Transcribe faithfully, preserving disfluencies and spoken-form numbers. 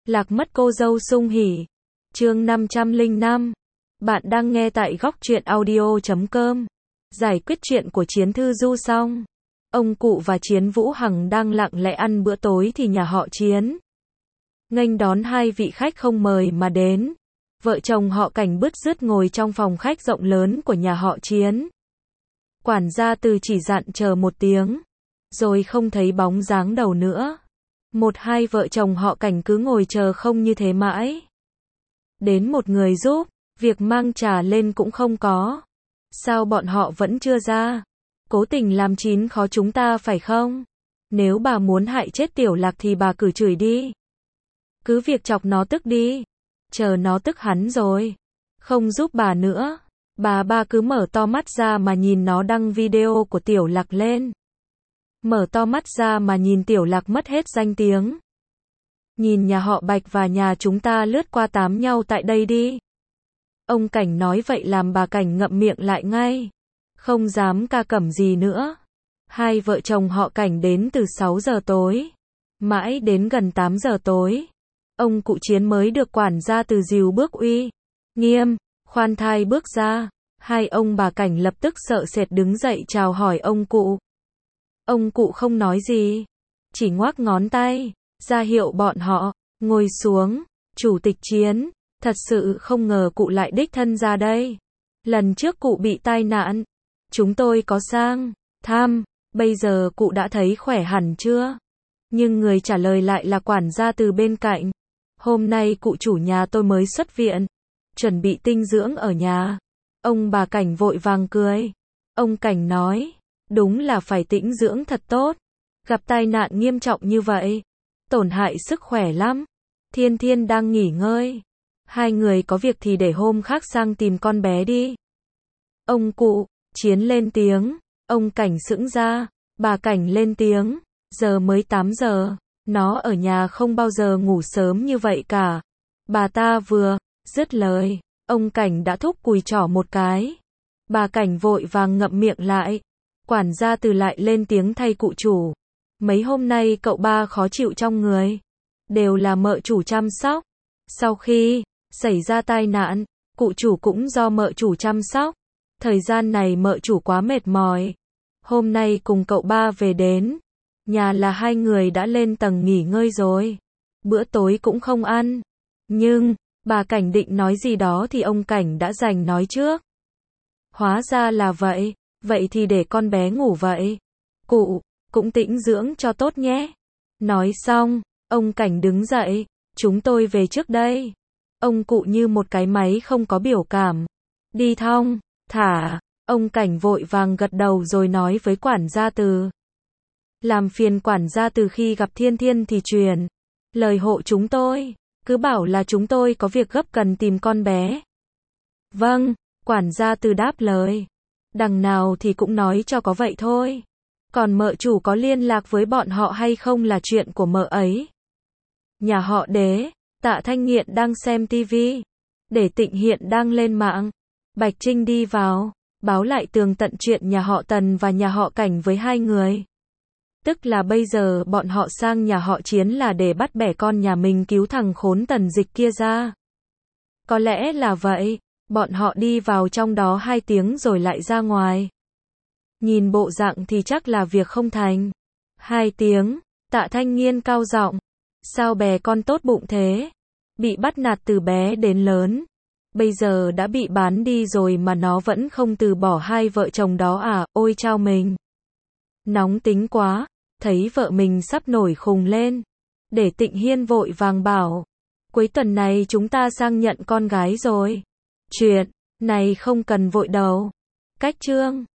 Lạc mất cô dâu sung hỉ. Chương năm trăm lẻ năm. Bạn đang nghe tại góc truyện audio chấm com. Giải quyết chuyện của Chiến Thư Du xong. Ông cụ và Chiến Vũ Hằng đang lặng lẽ ăn bữa tối thì nhà họ Chiến nghênh đón hai vị khách không mời mà đến. Vợ chồng họ Cảnh bứt rứt ngồi trong phòng khách rộng lớn của nhà họ Chiến. Quản gia Từ chỉ dặn chờ một tiếng, rồi không thấy bóng dáng đâu nữa. Một hai vợ chồng họ Cảnh cứ ngồi chờ không như thế mãi. Đến một người giúp, việc mang trà lên cũng không có. Sao bọn họ vẫn chưa ra? Cố tình làm chín khó chúng ta phải không? Nếu bà muốn hại chết Tiểu Lạc thì bà cử chửi đi. Cứ việc chọc nó tức đi. Chờ nó tức hắn rồi. Không giúp bà nữa. Bà ba cứ mở to mắt ra mà nhìn nó đăng video của Tiểu Lạc lên. Mở to mắt ra mà nhìn Tiểu Lạc mất hết danh tiếng. Nhìn nhà họ Bạch và nhà chúng ta lướt qua tám nhau tại đây đi. Ông Cảnh nói vậy làm bà Cảnh ngậm miệng lại ngay. Không dám ca cẩm gì nữa. Hai vợ chồng họ Cảnh đến từ sáu giờ tối. Mãi đến gần tám giờ tối. Ông cụ Chiến mới được quản gia Từ dìu bước uy nghiêm, khoan thai bước ra. Hai ông bà Cảnh lập tức sợ sệt đứng dậy chào hỏi ông cụ. Ông cụ không nói gì, chỉ ngoắc ngón tay, ra hiệu bọn họ ngồi xuống. Chủ tịch Chiến, thật sự không ngờ cụ lại đích thân ra đây. Lần trước cụ bị tai nạn, chúng tôi có sang thăm, bây giờ cụ đã thấy khỏe hẳn chưa? Nhưng người trả lời lại là quản gia Từ bên cạnh. Hôm nay cụ chủ nhà tôi mới xuất viện, chuẩn bị tinh dưỡng ở nhà. Ông bà Cảnh vội vàng cười. Ông Cảnh nói, đúng là phải tĩnh dưỡng thật tốt. Gặp tai nạn nghiêm trọng như vậy, tổn hại sức khỏe lắm. Thiên Thiên đang nghỉ ngơi. Hai người có việc thì để hôm khác sang tìm con bé đi. Ông cụ Chiến lên tiếng. Ông Cảnh sững ra. Bà Cảnh lên tiếng. Giờ mới tám giờ. Nó ở nhà không bao giờ ngủ sớm như vậy cả. Bà ta vừa dứt lời, ông Cảnh đã thúc cùi trỏ một cái. Bà Cảnh vội vàng ngậm miệng lại. Quản gia Từ lại lên tiếng thay cụ chủ. Mấy hôm nay cậu ba khó chịu trong người. Đều là mợ chủ chăm sóc. Sau khi xảy ra tai nạn, cụ chủ cũng do mợ chủ chăm sóc. Thời gian này mợ chủ quá mệt mỏi. Hôm nay cùng cậu ba về đến nhà là hai người đã lên tầng nghỉ ngơi rồi. Bữa tối cũng không ăn. Nhưng bà Cảnh định nói gì đó thì ông Cảnh đã giành nói trước. Hóa ra là vậy. Vậy thì để con bé ngủ vậy. Cụ cũng tĩnh dưỡng cho tốt nhé. Nói xong, ông Cảnh đứng dậy. Chúng tôi về trước đây. Ông cụ như một cái máy không có biểu cảm. Đi thong thả. Ông Cảnh vội vàng gật đầu rồi nói với quản gia Từ. Làm phiền quản gia Từ khi gặp Thiên Thiên thì truyền lời hộ chúng tôi. Cứ bảo là chúng tôi có việc gấp cần tìm con bé. Vâng, quản gia Từ đáp lời. Đằng nào thì cũng nói cho có vậy thôi. Còn mợ chủ có liên lạc với bọn họ hay không là chuyện của mợ ấy. Nhà họ Đế, Tạ Thanh Nghiện đang xem tivi. Để Tịnh Hiện đang lên mạng. Bạch Trinh đi vào, báo lại tường tận chuyện nhà họ Tần và nhà họ Cảnh với hai người. Tức là bây giờ bọn họ sang nhà họ Chiến là để bắt bẻ con nhà mình cứu thằng khốn Tần Dịch kia ra. Có lẽ là vậy, bọn họ đi vào trong đó hai tiếng rồi lại ra ngoài. Nhìn bộ dạng thì chắc là việc không thành. Hai tiếng, Tạ Thanh Nghiên cao giọng. Sao bè con tốt bụng thế? Bị bắt nạt từ bé đến lớn. Bây giờ đã bị bán đi rồi mà nó vẫn không từ bỏ hai vợ chồng đó à, ôi chao mình. Nóng tính quá, thấy vợ mình sắp nổi khùng lên. Để Tịnh Hiên vội vàng bảo. Cuối tuần này chúng ta sang nhận con gái rồi. Chuyện này không cần vội đâu. Cách chương